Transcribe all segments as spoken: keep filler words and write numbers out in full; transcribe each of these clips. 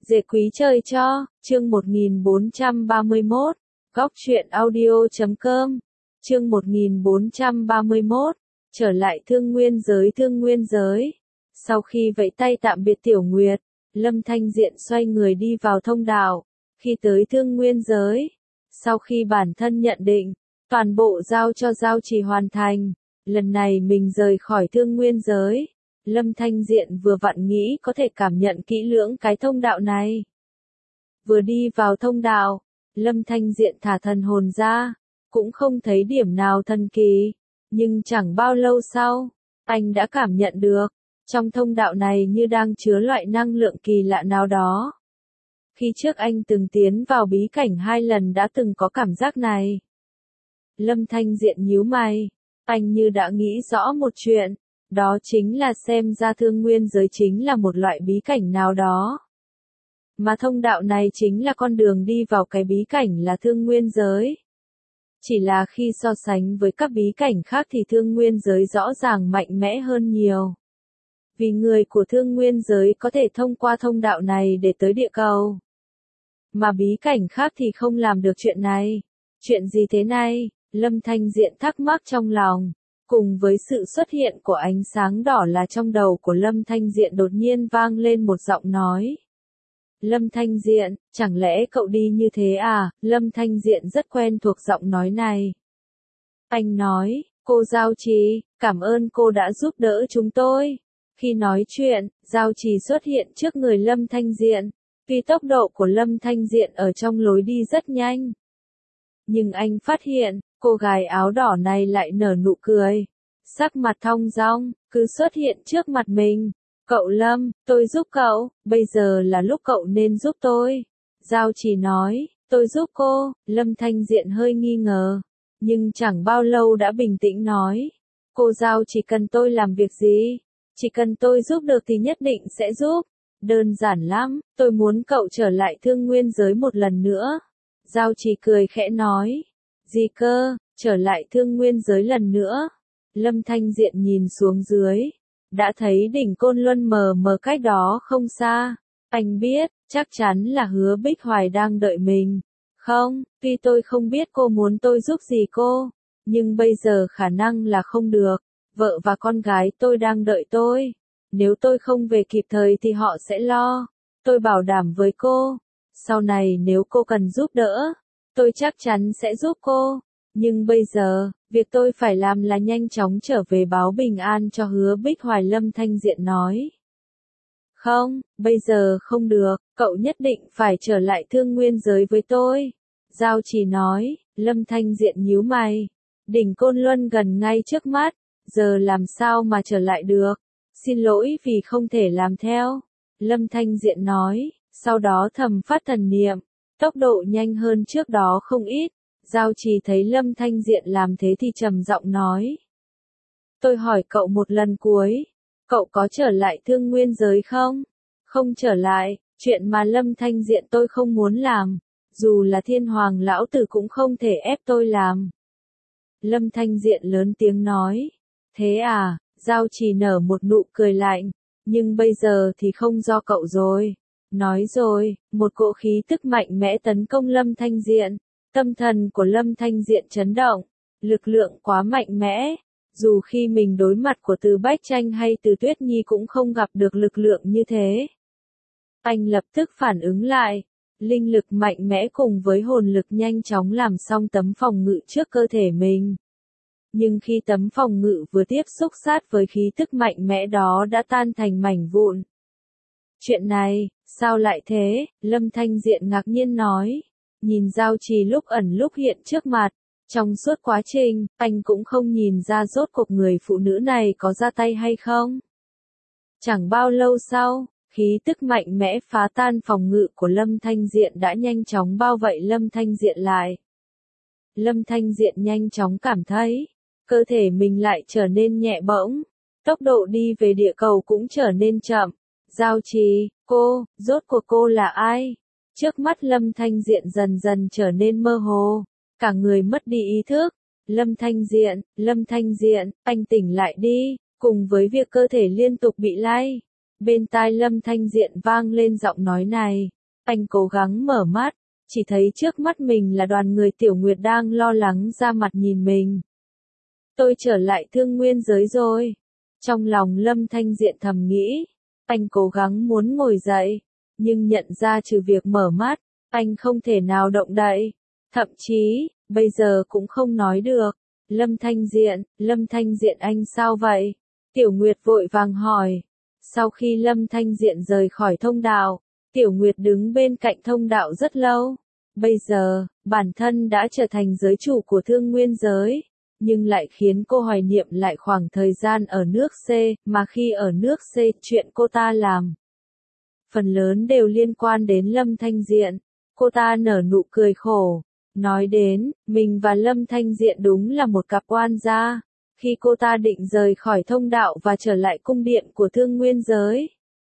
Dễ quý trời cho, chương một nghìn bốn trăm ba mươi mốt, góc truyện audio chấm com, chương một nghìn bốn trăm ba mươi mốt, trở lại thương nguyên giới thương nguyên giới. Sau khi vẫy tay tạm biệt Tiểu Nguyệt, Lâm Thanh Diện xoay người đi vào thông đạo, khi tới thương nguyên giới. Sau khi bản thân nhận định, toàn bộ giao cho giao trì hoàn thành, lần này mình rời khỏi thương nguyên giới. Lâm Thanh Diện vừa vặn nghĩ có thể cảm nhận kỹ lưỡng cái thông đạo này. Vừa đi vào thông đạo, Lâm Thanh Diện thả thần hồn ra, cũng không thấy điểm nào thần kỳ, nhưng chẳng bao lâu sau, anh đã cảm nhận được, trong thông đạo này như đang chứa loại năng lượng kỳ lạ nào đó. Khi trước anh từng tiến vào bí cảnh hai lần đã từng có cảm giác này. Lâm Thanh Diện nhíu mày, anh như đã nghĩ rõ một chuyện. Đó chính là xem ra thương nguyên giới chính là một loại bí cảnh nào đó. Mà thông đạo này chính là con đường đi vào cái bí cảnh là thương nguyên giới. Chỉ là khi so sánh với các bí cảnh khác thì thương nguyên giới rõ ràng mạnh mẽ hơn nhiều. Vì người của thương nguyên giới có thể thông qua thông đạo này để tới địa cầu. Mà bí cảnh khác thì không làm được chuyện này. Chuyện gì thế này? Lâm Thanh Diện thắc mắc trong lòng. Cùng với sự xuất hiện của ánh sáng đỏ là trong đầu của Lâm Thanh Diện đột nhiên vang lên một giọng nói. Lâm Thanh Diện, chẳng lẽ cậu đi như thế à? Lâm Thanh Diện rất quen thuộc giọng nói này. Anh nói, cô Giao Trì, cảm ơn cô đã giúp đỡ chúng tôi. Khi nói chuyện, Giao Trì xuất hiện trước người Lâm Thanh Diện. Vì tốc độ của Lâm Thanh Diện ở trong lối đi rất nhanh. Nhưng anh phát hiện, cô gái áo đỏ này lại nở nụ cười. Sắc mặt thong dong, cứ xuất hiện trước mặt mình. Cậu Lâm, tôi giúp cậu, bây giờ là lúc cậu nên giúp tôi. Giao Trì nói, tôi giúp cô. Lâm Thanh Diện hơi nghi ngờ. Nhưng chẳng bao lâu đã bình tĩnh nói. Cô Giao chỉ cần tôi làm việc gì? Chỉ cần tôi giúp được thì nhất định sẽ giúp. Đơn giản lắm, tôi muốn cậu trở lại thương nguyên giới một lần nữa. Giao Trì cười khẽ nói. Gì cơ, trở lại thương nguyên giới lần nữa. Lâm Thanh Diện nhìn xuống dưới. Đã thấy đỉnh Côn Luân mờ mờ cách đó không xa. Anh biết, chắc chắn là Hứa Bích Hoài đang đợi mình. Không, tuy tôi không biết cô muốn tôi giúp gì cô. Nhưng bây giờ khả năng là không được. Vợ và con gái tôi đang đợi tôi. Nếu tôi không về kịp thời thì họ sẽ lo. Tôi bảo đảm với cô. Sau này nếu cô cần giúp đỡ, tôi chắc chắn sẽ giúp cô. Nhưng bây giờ, việc tôi phải làm là nhanh chóng trở về báo bình an cho Hứa Bích Hoài. Lâm Thanh Diện nói. Không, bây giờ không được, cậu nhất định phải trở lại thương nguyên giới với tôi. Giao Trì nói. Lâm Thanh Diện nhíu mày. Đỉnh Côn Luân gần ngay trước mắt, giờ làm sao mà trở lại được? Xin lỗi vì không thể làm theo. Lâm Thanh Diện nói, sau đó thầm phát thần niệm, tốc độ nhanh hơn trước đó không ít. Giao Trì thấy Lâm Thanh Diện làm thế thì trầm giọng nói. Tôi hỏi cậu một lần cuối, cậu có trở lại thương nguyên giới không? Không trở lại, chuyện mà Lâm Thanh Diện tôi không muốn làm, dù là Thiên Hoàng lão tử cũng không thể ép tôi làm. Lâm Thanh Diện lớn tiếng nói. Thế à? Giao Trì nở một nụ cười lạnh, nhưng bây giờ thì không do cậu rồi. Nói rồi, một cỗ khí tức mạnh mẽ tấn công Lâm Thanh Diện. Tâm thần của Lâm Thanh Diện chấn động, lực lượng quá mạnh mẽ. Dù khi mình đối mặt của Từ Bách Tranh hay Từ Tuyết Nhi cũng không gặp được lực lượng như thế. Anh lập tức phản ứng lại, linh lực mạnh mẽ cùng với hồn lực nhanh chóng làm xong tấm phòng ngự trước cơ thể mình. Nhưng khi tấm phòng ngự vừa tiếp xúc sát với khí tức mạnh mẽ đó đã tan thành mảnh vụn. Chuyện này, sao lại thế? Lâm Thanh Diện ngạc nhiên nói. Nhìn Giao Trì lúc ẩn lúc hiện trước mặt. Trong suốt quá trình, anh cũng không nhìn ra rốt cuộc người phụ nữ này có ra tay hay không. Chẳng bao lâu sau, khí tức mạnh mẽ phá tan phòng ngự của Lâm Thanh Diện đã nhanh chóng bao vây Lâm Thanh Diện lại. Lâm Thanh Diện nhanh chóng cảm thấy, cơ thể mình lại trở nên nhẹ bỗng, tốc độ đi về địa cầu cũng trở nên chậm. Giao Trì, cô, rốt cuộc cô là ai? Trước mắt Lâm Thanh Diện dần dần trở nên mơ hồ, cả người mất đi ý thức. Lâm Thanh Diện, Lâm Thanh Diện, anh tỉnh lại đi, cùng với việc cơ thể liên tục bị lay. Bên tai Lâm Thanh Diện vang lên giọng nói này. Anh cố gắng mở mắt, chỉ thấy trước mắt mình là đoàn người Tiểu Nguyệt đang lo lắng ra mặt nhìn mình. Tôi trở lại thương nguyên giới rồi. Trong lòng Lâm Thanh Diện thầm nghĩ. Anh cố gắng muốn ngồi dậy, nhưng nhận ra trừ việc mở mắt, anh không thể nào động đậy. Thậm chí, bây giờ cũng không nói được. Lâm Thanh Diện, Lâm Thanh Diện anh sao vậy? Tiểu Nguyệt vội vàng hỏi. Sau khi Lâm Thanh Diện rời khỏi thông đạo, Tiểu Nguyệt đứng bên cạnh thông đạo rất lâu. Bây giờ, bản thân đã trở thành giới chủ của thương nguyên giới, nhưng lại khiến cô hoài niệm lại khoảng thời gian ở nước C, mà khi ở nước C, chuyện cô ta làm phần lớn đều liên quan đến Lâm Thanh Diện. Cô ta nở nụ cười khổ, nói đến, mình và Lâm Thanh Diện đúng là một cặp oan gia. Khi cô ta định rời khỏi thông đạo và trở lại cung điện của thương nguyên giới,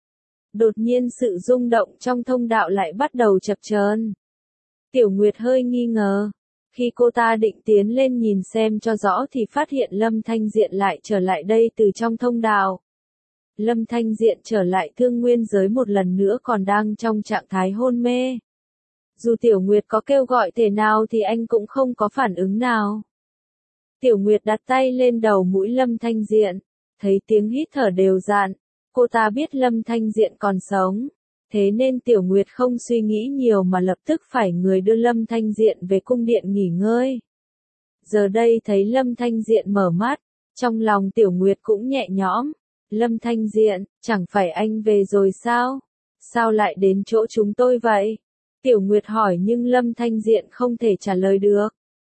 đột nhiên sự rung động trong thông đạo lại bắt đầu chập chờn. Tiểu Nguyệt hơi nghi ngờ. Khi cô ta định tiến lên nhìn xem cho rõ thì phát hiện Lâm Thanh Diện lại trở lại đây từ trong thông đạo. Lâm Thanh Diện trở lại thương nguyên giới một lần nữa còn đang trong trạng thái hôn mê. Dù Tiểu Nguyệt có kêu gọi thế nào thì anh cũng không có phản ứng nào. Tiểu Nguyệt đặt tay lên đầu mũi Lâm Thanh Diện, thấy tiếng hít thở đều đặn, cô ta biết Lâm Thanh Diện còn sống. Thế nên Tiểu Nguyệt không suy nghĩ nhiều mà lập tức phải người đưa Lâm Thanh Diện về cung điện nghỉ ngơi. Giờ đây thấy Lâm Thanh Diện mở mắt, trong lòng Tiểu Nguyệt cũng nhẹ nhõm. Lâm Thanh Diện, chẳng phải anh về rồi sao? Sao lại đến chỗ chúng tôi vậy? Tiểu Nguyệt hỏi nhưng Lâm Thanh Diện không thể trả lời được.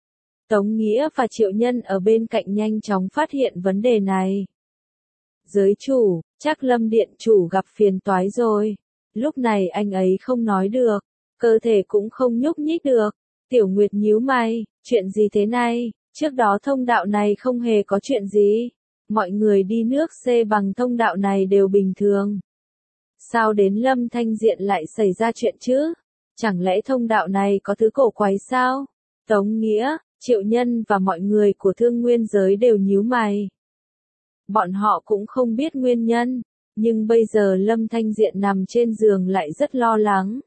Tống Nghĩa và Triệu Nhân ở bên cạnh nhanh chóng phát hiện vấn đề này. Giới chủ, chắc Lâm Điện chủ gặp phiền toái rồi. Lúc này anh ấy không nói được, cơ thể cũng không nhúc nhích được. Tiểu Nguyệt nhíu mày, chuyện gì thế này? Trước đó thông đạo này không hề có chuyện gì. Mọi người đi nước C bằng thông đạo này đều bình thường. Sao đến Lâm Thanh Diện lại xảy ra chuyện chứ? Chẳng lẽ thông đạo này có thứ cổ quái sao? Tống Nghĩa, Triệu Nhân và mọi người của thương nguyên giới đều nhíu mày. Bọn họ cũng không biết nguyên nhân, nhưng bây giờ Lâm Thanh Diện nằm trên giường lại rất lo lắng.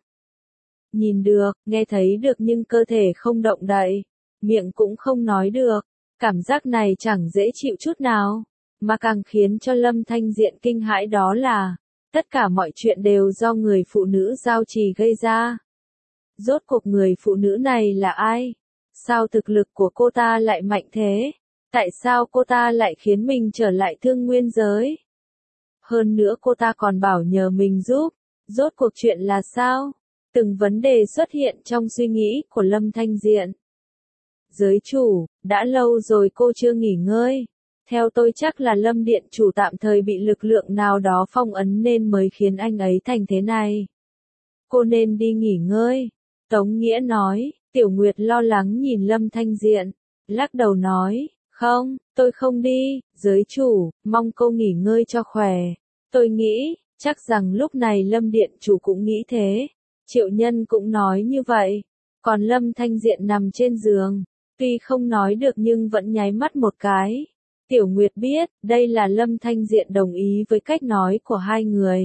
Nhìn được, nghe thấy được nhưng cơ thể không động đậy, miệng cũng không nói được. Cảm giác này chẳng dễ chịu chút nào, mà càng khiến cho Lâm Thanh Diện kinh hãi đó là, tất cả mọi chuyện đều do người phụ nữ Giao Trì gây ra. Rốt cuộc người phụ nữ này là ai? Sao thực lực của cô ta lại mạnh thế? Tại sao cô ta lại khiến mình trở lại thương nguyên giới? Hơn nữa cô ta còn bảo nhờ mình giúp. Rốt cuộc chuyện là sao? Từng vấn đề xuất hiện trong suy nghĩ của Lâm Thanh Diện. Giới chủ, đã lâu rồi cô chưa nghỉ ngơi. Theo tôi chắc là Lâm Điện chủ tạm thời bị lực lượng nào đó phong ấn nên mới khiến anh ấy thành thế này. Cô nên đi nghỉ ngơi. Tống Nghĩa nói. Tiểu Nguyệt lo lắng nhìn Lâm Thanh Diện, lắc đầu nói, không, tôi không đi, giới chủ, mong cô nghỉ ngơi cho khỏe. Tôi nghĩ, chắc rằng lúc này Lâm Điện chủ cũng nghĩ thế. Triệu Nhân cũng nói như vậy. Còn Lâm Thanh Diện nằm trên giường, tuy không nói được nhưng vẫn nháy mắt một cái. Tiểu Nguyệt biết, đây là Lâm Thanh Diện đồng ý với cách nói của hai người.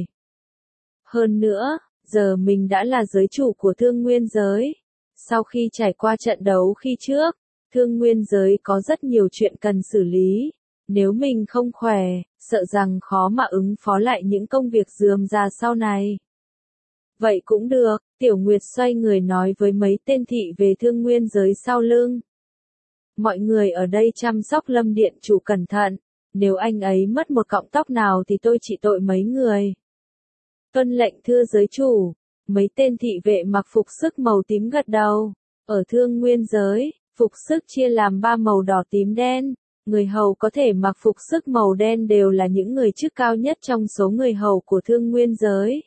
Hơn nữa, giờ mình đã là giới chủ của thương nguyên giới. Sau khi trải qua trận đấu khi trước, thương nguyên giới có rất nhiều chuyện cần xử lý. Nếu mình không khỏe, sợ rằng khó mà ứng phó lại những công việc rườm rà sau này. Vậy cũng được, Tiểu Nguyệt xoay người nói với mấy tên thị về thương nguyên giới sau lưng. Mọi người ở đây chăm sóc Lâm Điện chủ cẩn thận, nếu anh ấy mất một cọng tóc nào thì tôi chỉ tội mấy người. Tuân lệnh thưa giới chủ. Mấy tên thị vệ mặc phục sức màu tím gật đầu. Ở thương nguyên giới, phục sức chia làm ba màu đỏ tím đen. Người hầu có thể mặc phục sức màu đen đều là những người chức cao nhất trong số người hầu của thương nguyên giới.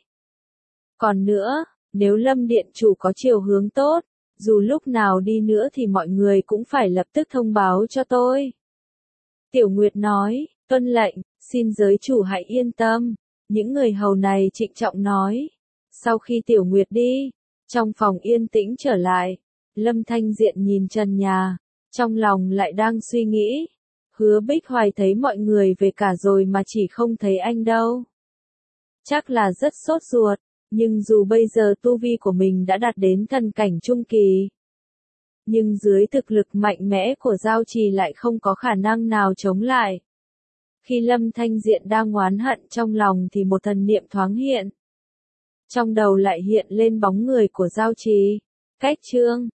Còn nữa, nếu Lâm Điện chủ có chiều hướng tốt, dù lúc nào đi nữa thì mọi người cũng phải lập tức thông báo cho tôi. Tiểu Nguyệt nói, tuân lệnh, xin giới chủ hãy yên tâm. Những người hầu này trịnh trọng nói. Sau khi Tiểu Nguyệt đi, trong phòng yên tĩnh trở lại, Lâm Thanh Diện nhìn trần nhà, trong lòng lại đang suy nghĩ. Hứa Bích Hoài thấy mọi người về cả rồi mà chỉ không thấy anh đâu. chắc là rất sốt ruột, nhưng dù bây giờ tu vi của mình đã đạt đến thần cảnh trung kỳ, nhưng dưới thực lực mạnh mẽ của Giao Trì lại không có khả năng nào chống lại. Khi Lâm Thanh Diện đang oán hận trong lòng thì một thần niệm thoáng hiện. Trong đầu lại hiện lên bóng người của Giao Trì. Cách chương